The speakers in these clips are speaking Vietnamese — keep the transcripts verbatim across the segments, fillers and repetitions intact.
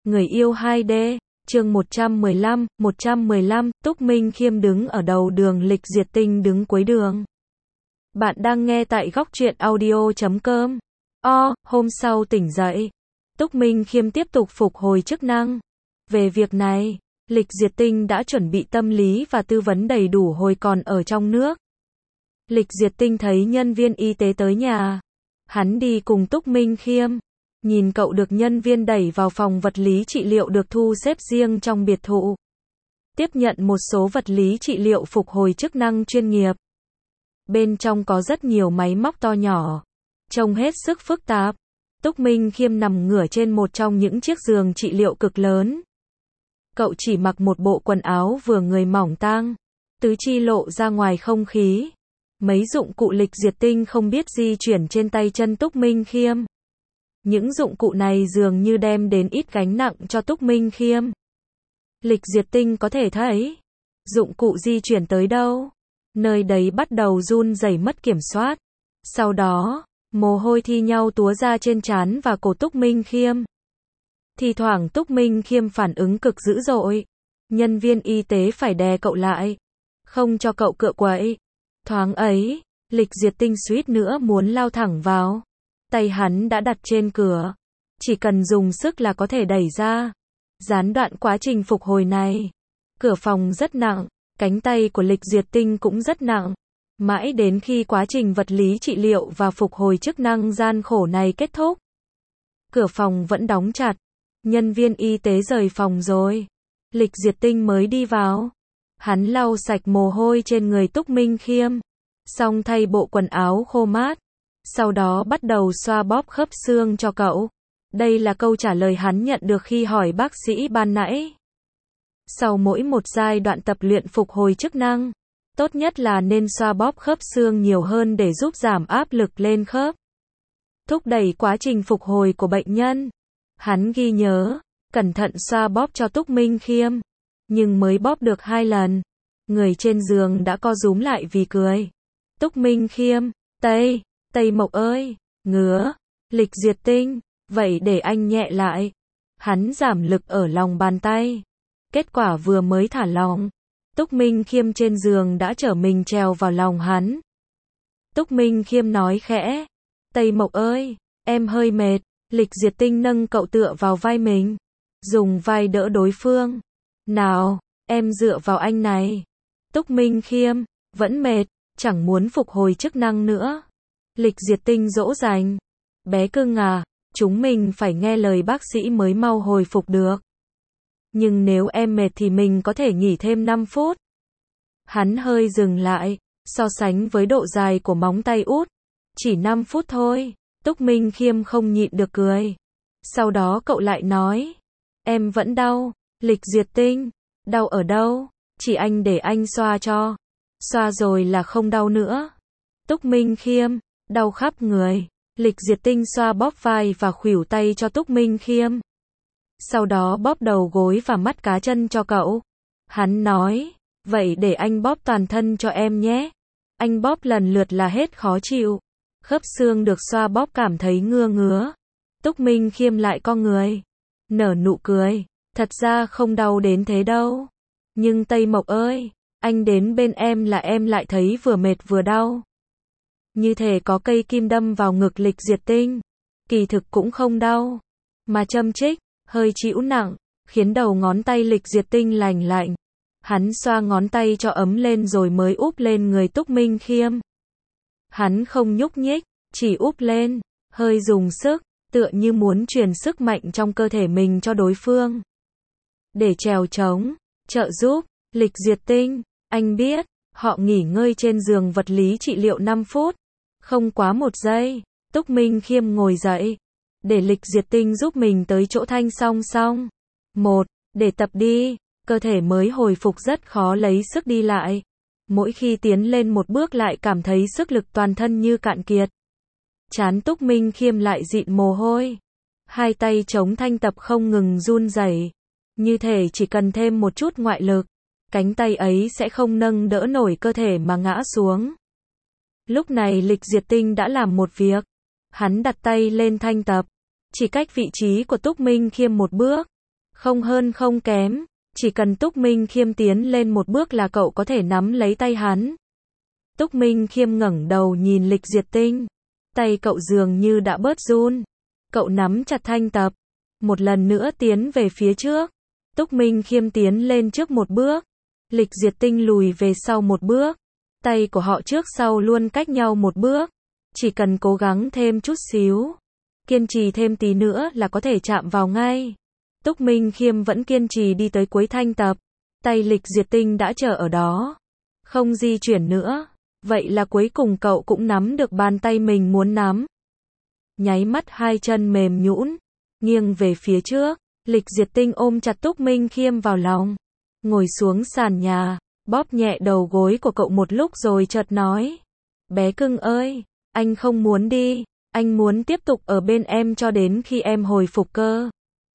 Người yêu hai D, chương một trăm mười lăm, một trăm mười lăm, Túc Minh Khiêm đứng ở đầu đường, Lịch Diệt Tinh đứng cuối đường. Bạn đang nghe tại góc truyện audio chấm com. O, hôm sau tỉnh dậy, Túc Minh Khiêm tiếp tục phục hồi chức năng. Về việc này, Lịch Diệt Tinh đã chuẩn bị tâm lý và tư vấn đầy đủ hồi còn ở trong nước. Lịch Diệt Tinh thấy nhân viên y tế tới nhà. Hắn đi cùng Túc Minh Khiêm. Nhìn cậu được nhân viên đẩy vào phòng vật lý trị liệu được thu xếp riêng trong biệt thự. Tiếp nhận một số vật lý trị liệu phục hồi chức năng chuyên nghiệp. Bên trong có rất nhiều máy móc to nhỏ. Trông hết sức phức tạp. Túc Minh Khiêm nằm ngửa trên một trong những chiếc giường trị liệu cực lớn. Cậu chỉ mặc một bộ quần áo vừa người mỏng tang. Tứ chi lộ ra ngoài không khí. Mấy dụng cụ Lịch Diệt Tinh không biết di chuyển trên tay chân Túc Minh Khiêm. Những dụng cụ này dường như đem đến ít gánh nặng cho Túc Minh Khiêm. Lịch Diệt Tinh có thể thấy, dụng cụ di chuyển tới đâu, nơi đấy bắt đầu run rẩy mất kiểm soát. Sau đó, mồ hôi thi nhau túa ra trên trán và cổ Túc Minh Khiêm. Thì thoảng Túc Minh Khiêm phản ứng cực dữ dội. Nhân viên y tế phải đè cậu lại, không cho cậu cựa quậy. Thoáng ấy, Lịch Diệt Tinh suýt nữa muốn lao thẳng vào. Tay hắn đã đặt trên cửa. Chỉ cần dùng sức là có thể đẩy ra. Gián đoạn quá trình phục hồi này. Cửa phòng rất nặng. Cánh tay của Lịch Diệt Tinh cũng rất nặng. Mãi đến khi quá trình vật lý trị liệu và phục hồi chức năng gian khổ này kết thúc. Cửa phòng vẫn đóng chặt. Nhân viên y tế rời phòng rồi. Lịch Diệt Tinh mới đi vào. Hắn lau sạch mồ hôi trên người Túc Minh Khiêm. Xong thay bộ quần áo khô mát. Sau đó bắt đầu xoa bóp khớp xương cho cậu. Đây là câu trả lời hắn nhận được khi hỏi bác sĩ ban nãy. Sau mỗi một giai đoạn tập luyện phục hồi chức năng, tốt nhất là nên xoa bóp khớp xương nhiều hơn để giúp giảm áp lực lên khớp. Thúc đẩy quá trình phục hồi của bệnh nhân. Hắn ghi nhớ, cẩn thận xoa bóp cho Túc Minh Khiêm. Nhưng mới bóp được hai lần, người trên giường đã co rúm lại vì cười. Túc Minh Khiêm, Tây, Tây Mộc ơi, ngứa. Lịch Diệt Tinh, vậy để anh nhẹ lại. Hắn giảm lực ở lòng bàn tay. Kết quả vừa mới thả lỏng, Túc Minh Khiêm trên giường đã trở mình trèo vào lòng hắn. Túc Minh Khiêm nói khẽ, Tây Mộc ơi, em hơi mệt. Lịch Diệt Tinh nâng cậu tựa vào vai mình, dùng vai đỡ đối phương. Nào, em dựa vào anh này. Túc Minh Khiêm, vẫn mệt, chẳng muốn phục hồi chức năng nữa. Lịch Diệt Tinh dỗ dành, bé cưng à, chúng mình phải nghe lời bác sĩ mới mau hồi phục được. Nhưng nếu em mệt thì mình có thể nghỉ thêm năm phút. Hắn hơi dừng lại, so sánh với độ dài của móng tay út. Chỉ năm phút thôi. Túc Minh Khiêm không nhịn được cười. Sau đó cậu lại nói, em vẫn đau. Lịch Diệt Tinh, đau ở đâu? Chỉ anh để anh xoa cho. Xoa rồi là không đau nữa. Túc Minh Khiêm, đau khắp người. Lịch Diệt Tinh xoa bóp vai và khuỷu tay cho Túc Minh Khiêm. Sau đó bóp đầu gối và mắt cá chân cho cậu. Hắn nói, vậy để anh bóp toàn thân cho em nhé. Anh bóp lần lượt là hết khó chịu. Khớp xương được xoa bóp cảm thấy ngứa ngứa. Túc Minh Khiêm lại co người. Nở nụ cười. Thật ra không đau đến thế đâu. Nhưng Tây Mộc ơi, anh đến bên em là em lại thấy vừa mệt vừa đau. Như thể có cây kim đâm vào ngực Lịch Diệt Tinh. Kỳ thực cũng không đau. Mà châm chích, hơi chịu nặng, khiến đầu ngón tay Lịch Diệt Tinh lành lạnh. Hắn xoa ngón tay cho ấm lên rồi mới úp lên người Túc Minh Khiêm. Hắn không nhúc nhích, chỉ úp lên, hơi dùng sức, tựa như muốn truyền sức mạnh trong cơ thể mình cho đối phương. Để trèo trống, trợ giúp, Lịch Diệt Tinh, anh biết, họ nghỉ ngơi trên giường vật lý trị liệu năm phút. Không quá một giây, Túc Minh Khiêm ngồi dậy. Để Lịch Diệt Tinh giúp mình tới chỗ thanh song song. Một, để tập đi, cơ thể mới hồi phục rất khó lấy sức đi lại. Mỗi khi tiến lên một bước lại cảm thấy sức lực toàn thân như cạn kiệt. Trán Túc Minh Khiêm lại dịn mồ hôi. Hai tay chống thanh tập không ngừng run rẩy. Như thể chỉ cần thêm một chút ngoại lực, cánh tay ấy sẽ không nâng đỡ nổi cơ thể mà ngã xuống. Lúc này Lịch Diệt Tinh đã làm một việc. Hắn đặt tay lên thanh tập, chỉ cách vị trí của Túc Minh Khiêm một bước. Không hơn không kém, chỉ cần Túc Minh Khiêm tiến lên một bước là cậu có thể nắm lấy tay hắn. Túc Minh Khiêm ngẩng đầu nhìn Lịch Diệt Tinh. Tay cậu dường như đã bớt run. Cậu nắm chặt thanh tập. Một lần nữa tiến về phía trước. Túc Minh Khiêm tiến lên trước một bước. Lịch Diệt Tinh lùi về sau một bước. Tay của họ trước sau luôn cách nhau một bước. Chỉ cần cố gắng thêm chút xíu. Kiên trì thêm tí nữa là có thể chạm vào ngay. Túc Minh Khiêm vẫn kiên trì đi tới cuối thanh tập. Tay Lịch Diệt Tinh đã chờ ở đó. Không di chuyển nữa. Vậy là cuối cùng cậu cũng nắm được bàn tay mình muốn nắm. Nháy mắt hai chân mềm nhũn, nghiêng về phía trước. Lịch Diệt Tinh ôm chặt Túc Minh Khiêm vào lòng. Ngồi xuống sàn nhà, bóp nhẹ đầu gối của cậu một lúc rồi chợt nói. Bé cưng ơi, anh không muốn đi. Anh muốn tiếp tục ở bên em cho đến khi em hồi phục cơ.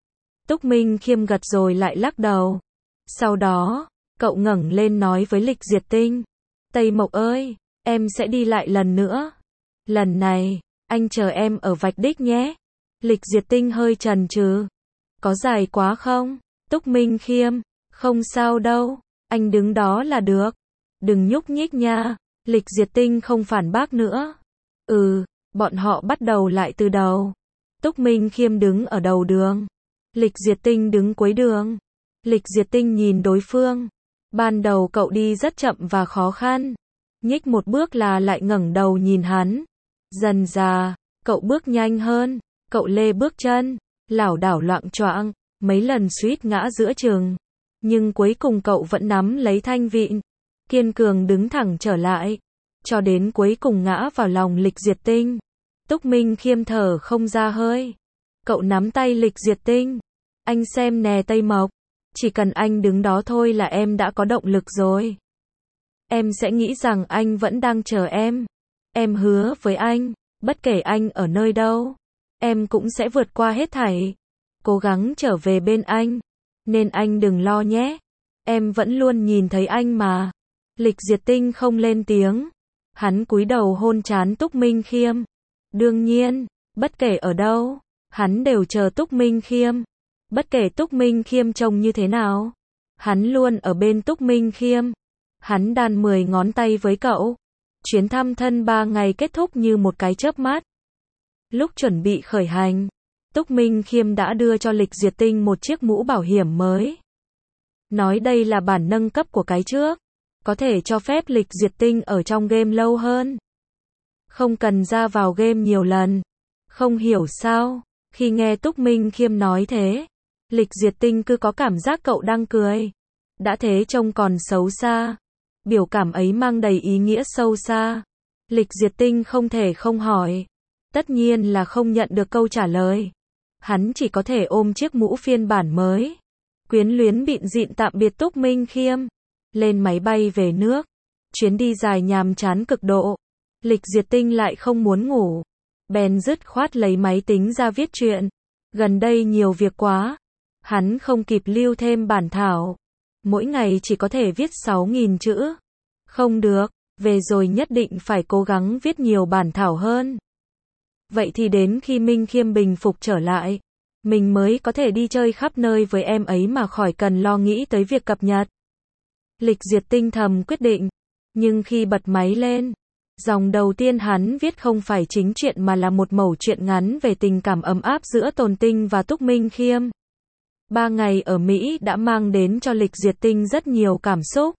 Túc Minh Khiêm gật rồi lại lắc đầu. Sau đó, cậu ngẩng lên nói với Lịch Diệt Tinh. Tây Mộc ơi, em sẽ đi lại lần nữa. Lần này, anh chờ em ở vạch đích nhé. Lịch Diệt Tinh hơi chần chừ. Có dài quá không? Túc Minh Khiêm, không sao đâu, anh đứng đó là được. Đừng nhúc nhích nha. Lịch Diệt Tinh không phản bác nữa. Ừ, bọn họ bắt đầu lại từ đầu. Túc Minh Khiêm đứng ở đầu đường. Lịch Diệt Tinh đứng cuối đường. Lịch Diệt Tinh nhìn đối phương. Ban đầu cậu đi rất chậm và khó khăn. Nhích một bước là lại ngẩng đầu nhìn hắn. Dần dà, cậu bước nhanh hơn. Cậu lê bước chân, lảo đảo loạng choạng, mấy lần suýt ngã giữa chừng. Nhưng cuối cùng cậu vẫn nắm lấy thanh vịn. Kiên cường đứng thẳng trở lại. Cho đến cuối cùng ngã vào lòng Lịch Diệt Tinh. Túc Minh Khiêm thở không ra hơi. Cậu nắm tay Lịch Diệt Tinh. Anh xem nè Tây Mộc. Chỉ cần anh đứng đó thôi là em đã có động lực rồi. Em sẽ nghĩ rằng anh vẫn đang chờ em. Em hứa với anh, bất kể anh ở nơi đâu, em cũng sẽ vượt qua hết thảy. Cố gắng trở về bên anh. Nên anh đừng lo nhé. Em vẫn luôn nhìn thấy anh mà. Lịch Diệt Tinh không lên tiếng. Hắn cúi đầu hôn trán Túc Minh Khiêm. Đương nhiên, bất kể ở đâu, hắn đều chờ Túc Minh Khiêm. Bất kể Túc Minh Khiêm trông như thế nào, hắn luôn ở bên Túc Minh Khiêm. Hắn đan mười ngón tay với cậu. Chuyến thăm thân ba ngày kết thúc như một cái chớp mắt. Lúc chuẩn bị khởi hành, Túc Minh Khiêm đã đưa cho Lịch Diệt Tinh một chiếc mũ bảo hiểm mới. Nói đây là bản nâng cấp của cái trước. Có thể cho phép Lịch Diệt Tinh ở trong game lâu hơn. Không cần ra vào game nhiều lần. Không hiểu sao, khi nghe Túc Minh Khiêm nói thế, Lịch Diệt Tinh cứ có cảm giác cậu đang cười. Đã thế trông còn xấu xa. Biểu cảm ấy mang đầy ý nghĩa sâu xa. Lịch Diệt Tinh không thể không hỏi. Tất nhiên là không nhận được câu trả lời. Hắn chỉ có thể ôm chiếc mũ phiên bản mới. Quyến luyến bịn dịn tạm biệt Túc Minh Khiêm. Lên máy bay về nước. Chuyến đi dài nhàm chán cực độ. Lịch Diệt Tinh lại không muốn ngủ. Bèn dứt khoát lấy máy tính ra viết truyện. Gần đây nhiều việc quá. Hắn không kịp lưu thêm bản thảo. Mỗi ngày chỉ có thể viết sáu nghìn chữ. Không được, về rồi nhất định phải cố gắng viết nhiều bản thảo hơn. Vậy thì đến khi Minh Khiêm bình phục trở lại, mình mới có thể đi chơi khắp nơi với em ấy mà khỏi cần lo nghĩ tới việc cập nhật. Lịch Diệt Tinh thầm quyết định. Nhưng khi bật máy lên, dòng đầu tiên hắn viết không phải chính truyện mà là một mẩu truyện ngắn về tình cảm ấm áp giữa Tồn Tinh và Túc Minh Khiêm. Ba ngày ở Mỹ đã mang đến cho Lịch Diệt Tinh rất nhiều cảm xúc.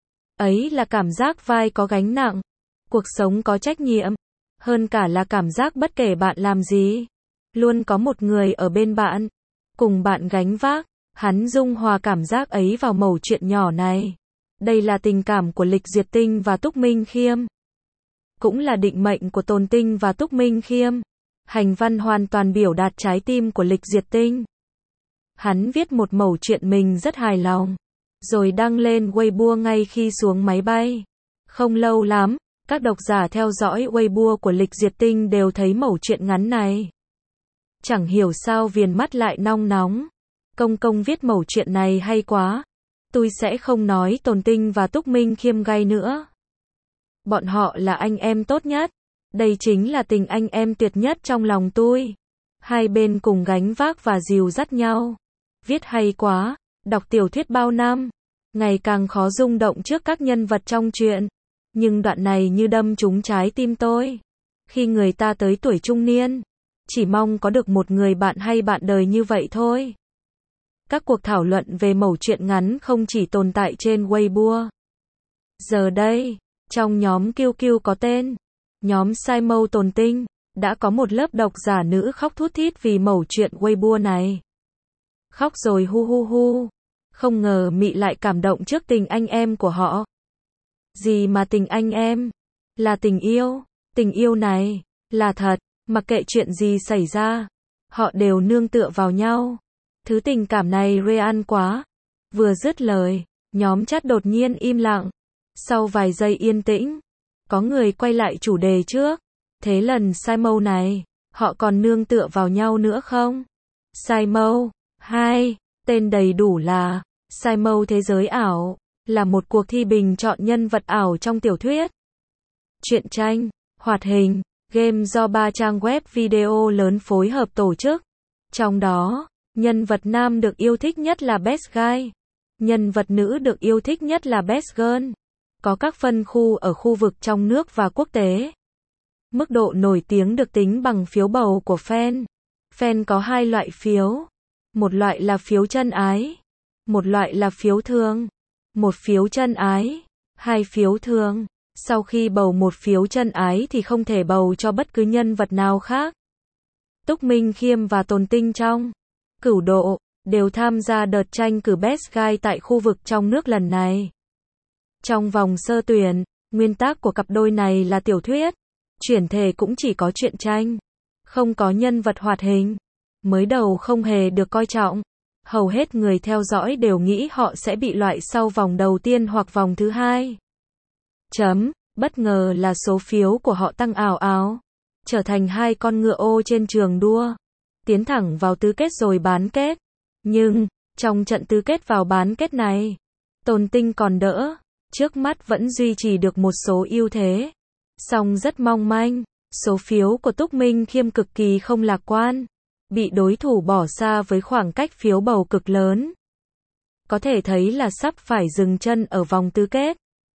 Ấy là cảm giác vai có gánh nặng, cuộc sống có trách nhiệm, hơn cả là cảm giác bất kể bạn làm gì, luôn có một người ở bên bạn, cùng bạn gánh vác. Hắn dung hòa cảm giác ấy vào mẩu chuyện nhỏ này. Đây là tình cảm của Lịch Diệt Tinh và Túc Minh Khiêm. Cũng là định mệnh của Tồn Tinh và Túc Minh Khiêm. Hành văn hoàn toàn biểu đạt trái tim của Lịch Diệt Tinh. Hắn viết một mẩu chuyện mình rất hài lòng, rồi đăng lên Weibo ngay khi xuống máy bay. Không lâu lắm, các độc giả theo dõi Weibo của Lịch Diệt Tinh đều thấy mẩu chuyện ngắn này. Chẳng hiểu sao viền mắt lại nong nóng. Công công viết mẩu chuyện này hay quá. Tôi sẽ không nói Tồn Tinh và Túc Minh Khiêm gay nữa. Bọn họ là anh em tốt nhất. Đây chính là tình anh em tuyệt nhất trong lòng tôi. Hai bên cùng gánh vác và dìu dắt nhau. Viết hay quá, đọc tiểu thuyết bao năm, ngày càng khó rung động trước các nhân vật trong truyện. Nhưng đoạn này như đâm trúng trái tim tôi. Khi người ta tới tuổi trung niên, chỉ mong có được một người bạn hay bạn đời như vậy thôi. Các cuộc thảo luận về mẩu chuyện ngắn không chỉ tồn tại trên Weibo. Giờ đây, trong nhóm Q Q có tên, nhóm Saimou Tồn Tinh, đã có một lớp độc giả nữ khóc thút thít vì mẩu chuyện Weibo này. Khóc rồi hu hu hu. Không ngờ Mị lại cảm động trước tình anh em của họ. Gì mà tình anh em? Là tình yêu. Tình yêu này, là thật, mặc kệ chuyện gì xảy ra, họ đều nương tựa vào nhau. Thứ tình cảm này real quá. Vừa dứt lời, nhóm chat đột nhiên im lặng. Sau vài giây yên tĩnh, có người quay lại chủ đề trước. Thế lần Saimou này, họ còn nương tựa vào nhau nữa không? Saimou, hai, tên đầy đủ là Saimou Thế giới ảo, là một cuộc thi bình chọn nhân vật ảo trong tiểu thuyết, truyện tranh, hoạt hình, game do ba trang web video lớn phối hợp tổ chức. Trong đó, nhân vật nam được yêu thích nhất là Best Guy, nhân vật nữ được yêu thích nhất là Best Girl. Có các phân khu ở khu vực trong nước và quốc tế. Mức độ nổi tiếng được tính bằng phiếu bầu của fan. Fan có hai loại phiếu. Một loại là phiếu chân ái. Một loại là phiếu thương. Một phiếu chân ái. Hai phiếu thương. Sau khi bầu một phiếu chân ái thì không thể bầu cho bất cứ nhân vật nào khác. Túc Minh Khiêm và Tồn Tinh trong Cửu Độ đều tham gia đợt tranh cử Best Guy tại khu vực trong nước lần này. Trong vòng sơ tuyển, nguyên tắc của cặp đôi này là tiểu thuyết. Chuyển thể cũng chỉ có truyện tranh, không có nhân vật hoạt hình. Mới đầu không hề được coi trọng. Hầu hết người theo dõi đều nghĩ họ sẽ bị loại sau vòng đầu tiên hoặc vòng thứ hai. Chấm, bất ngờ là số phiếu của họ tăng ào ào, trở thành hai con ngựa ô trên trường đua, tiến thẳng vào tứ kết rồi bán kết. Nhưng, trong trận tứ kết vào bán kết này, Tồn Tinh còn đỡ, trước mắt vẫn duy trì được một số ưu thế. Song rất mong manh, số phiếu của Túc Minh Khiêm cực kỳ không lạc quan, bị đối thủ bỏ xa với khoảng cách phiếu bầu cực lớn. Có thể thấy là sắp phải dừng chân ở vòng tứ kết.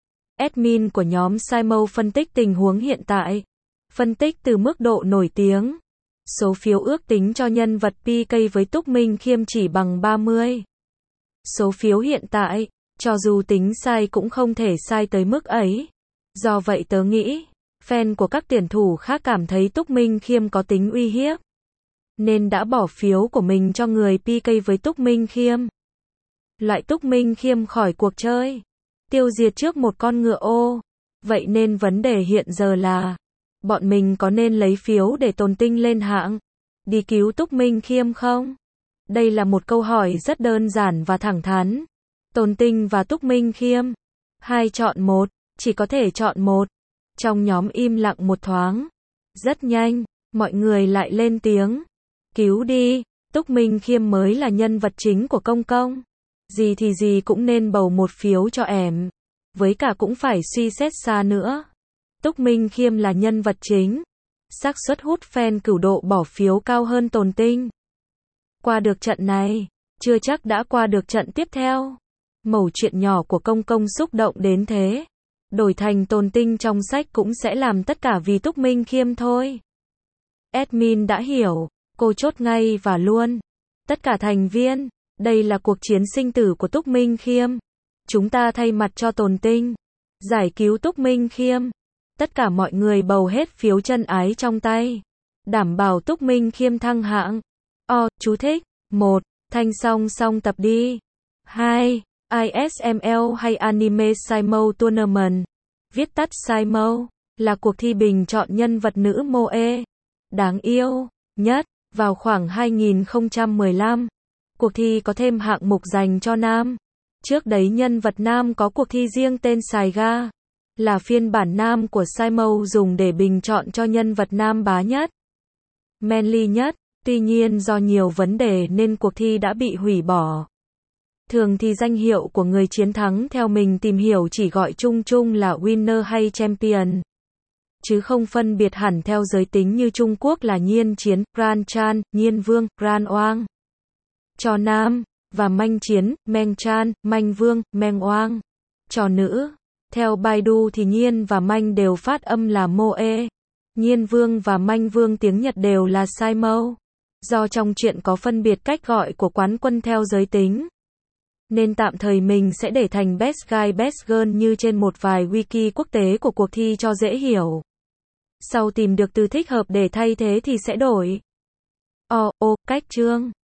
Admin của nhóm Saimou phân tích tình huống hiện tại. Phân tích từ mức độ nổi tiếng. Số phiếu ước tính cho nhân vật pê ca với Túc Minh Khiêm chỉ bằng ba mươi. Số phiếu hiện tại, cho dù tính sai cũng không thể sai tới mức ấy. Do vậy tớ nghĩ, fan của các tuyển thủ khác cảm thấy Túc Minh Khiêm có tính uy hiếp, nên đã bỏ phiếu của mình cho người pê ca với Túc Minh Khiêm. Loại Túc Minh Khiêm khỏi cuộc chơi, tiêu diệt trước một con ngựa ô. Vậy nên vấn đề hiện giờ là, bọn mình có nên lấy phiếu để Tồn Tinh lên hạng, đi cứu Túc Minh Khiêm không? Đây là một câu hỏi rất đơn giản và thẳng thắn. Tồn Tinh và Túc Minh Khiêm, hai chọn một, chỉ có thể chọn một. Trong nhóm im lặng một thoáng. Rất nhanh, mọi người lại lên tiếng. Cứu đi, Túc Minh Khiêm mới là nhân vật chính của công công. Gì thì gì cũng nên bầu một phiếu cho ẻm. Với cả cũng phải suy xét xa nữa. Túc Minh Khiêm là nhân vật chính. Xác suất hút fan Cửu Độ bỏ phiếu cao hơn Tồn Tinh. Qua được trận này, chưa chắc đã qua được trận tiếp theo. Mẩu chuyện nhỏ của công công xúc động đến thế. Đổi thành Tồn Tinh trong sách cũng sẽ làm tất cả vì Túc Minh Khiêm thôi. Admin đã hiểu, cô chốt ngay và luôn. Tất cả thành viên, đây là cuộc chiến sinh tử của Túc Minh Khiêm. Chúng ta thay mặt cho Tồn Tinh, giải cứu Túc Minh Khiêm. Tất cả mọi người bầu hết phiếu chân ái trong tay, đảm bảo Túc Minh Khiêm thăng hạng. O, chú thích. một. Thanh song song tập đi. hai. i ét em lờ hay Anime Saimou Tournament, viết tắt Saimou, là cuộc thi bình chọn nhân vật nữ moe đáng yêu nhất vào khoảng hai nghìn không trăm mười lăm. Cuộc thi có thêm hạng mục dành cho nam. Trước đấy nhân vật nam có cuộc thi riêng tên Saiga, là phiên bản nam của Saimou dùng để bình chọn cho nhân vật nam bá nhất, manly nhất. Tuy nhiên do nhiều vấn đề nên cuộc thi đã bị hủy bỏ. Thường thì danh hiệu của người chiến thắng theo mình tìm hiểu chỉ gọi chung chung là winner hay champion, chứ không phân biệt hẳn theo giới tính như Trung Quốc là nhiên chiến, Grand Chan, nhiên vương, Grand Oang. Cho nam, và manh chiến, meng chan, manh vương, meng oang. Trò nữ. Theo Baidu thì Nhiên và Manh đều phát âm là Moe. Nhiên vương và Manh vương tiếng Nhật đều là Sai Mâu. Do trong truyện có phân biệt cách gọi của quán quân theo giới tính, nên tạm thời mình sẽ để thành Best Guy Best Girl như trên một vài wiki quốc tế của cuộc thi cho dễ hiểu. Sau tìm được từ thích hợp để thay thế thì sẽ đổi. O, ô, cách chương.